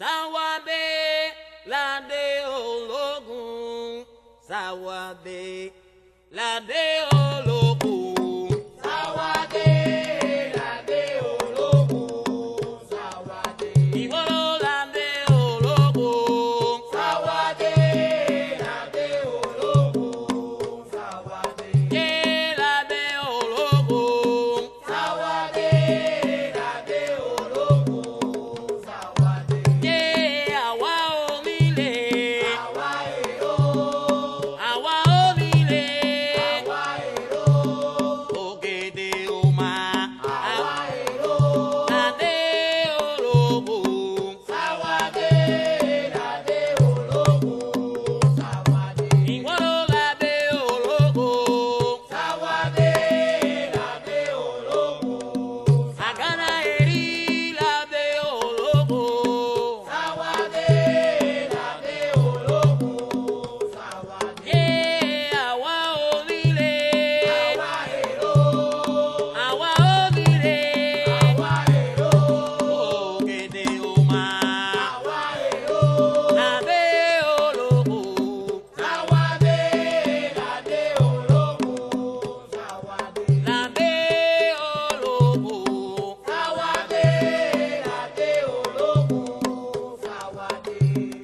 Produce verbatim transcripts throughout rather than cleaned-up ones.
Sawade lade ologun, Sawade lade ologun, Sawade lade ologun, Sawade. Ìgboro lade ologun, Sawade lade ologun, Sawade. Ye lade ologun, Sawade lade ologun, Sawade. Ye àwa onílé, Àwa èrò, àwa onílé, àwa èrò, ògèdè òmà, àwa èrò. lade ologun, Sawade lade ologun, Sawade. Ìgboro lade ologun, Sawade lade ologun, Àgànà èrí lade ologun, Sawade lade ologun, Sawade. Ye àwa onílé, Àwa èrò, àwa onílé, àwa èrò, ògèdè òmà, àwa èrò. lade ologun, Sawade lade ologun, Sawade. lade ologun, Sawade lade ologun, Sawade.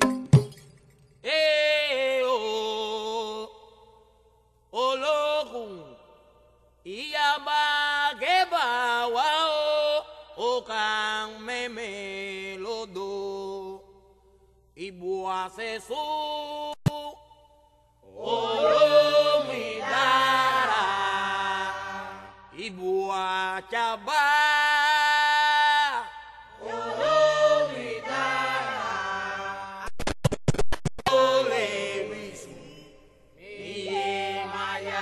ee o ológun ìyàbá gébà wá o ó kà ń mẹ́mẹ́ lódò ìbò àṣẹṣó olómi dára ìbò àjàbá Olómi dára, olè wíṣù iye máa yá.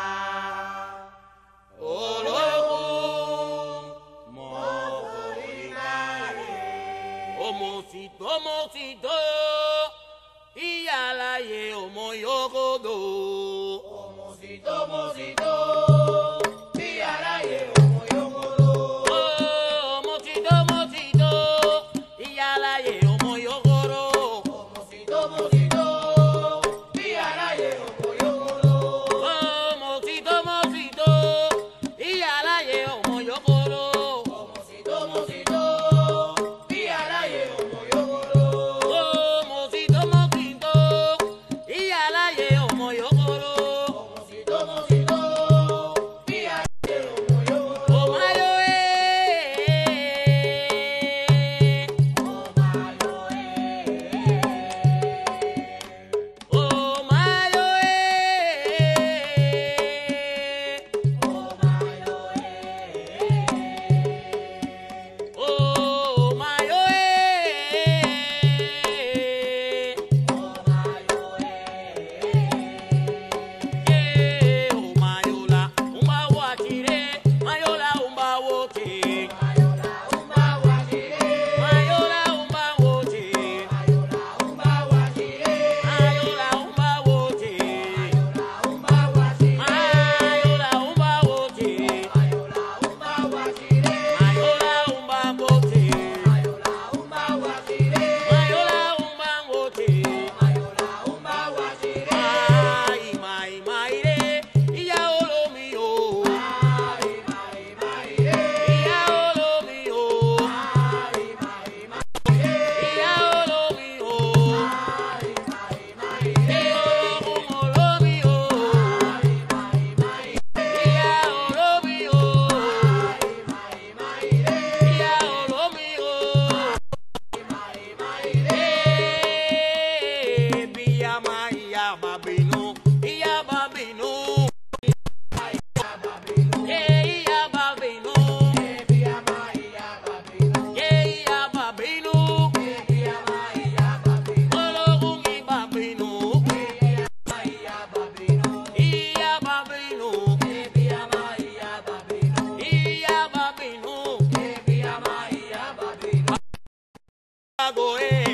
Ológun mọ̀ òmòsìtò òmòsìtò ìyàláyé ọmọ yòókòdò. òmùsìtò mùsìtò, bí aráyé òmù yókòló. Òmòsìtò òmòsìtò ìyàláyé ọmọ yòókòdò. Òmùsìtò mùsìtò, bí aráyé òmù yókòló. Òmòsìtò òmòsìtò ìyàláyé ọmọ yòókòdò. Òmùsìtò mùsìtò, bí aráyé òmù yókòló. Òmòsìtò òmòsìtò ìyàláyé ọmọ yòókòdò. Òmùsìtò mùsìtò, bí aráyé òmù yókòló. Òmáyó ee. Òmàlò ee. Òmáyó ee. Òmàlò ee. Òmáyó ee. Òmàlò ee. Ye òmáyólá umbawo achire mayola umbawo che Mayola umba wajire. mayola umbawo che Mayola umba wajire. mayola umbawo che Mayola umba wajire. mayola umbawo che Mayola umba wajire. mayola umbawo che Mayola umba wajire. mayola umbawo che Mayola umba wajire. ai mai mai re iya olomi o Mai mai mai re. iya olomi o Mai mai mai re. iya olomi o Mai mai mai re. ologun olomi o Mai mai mai re. iya olomi o Mai mai mai re. iya olomi o Mai mai re. eh biya ma iya ma binu iya ma binu eh iya ma binu Ebi ama iya babinu. eh iya ma binu Ebi ama iya babinu. ologun mi ma binu Ebi ama iya babinu. iya ma binu Ebi ama iya babinu. iya ma binu Ebi ama iya babinu. ago eh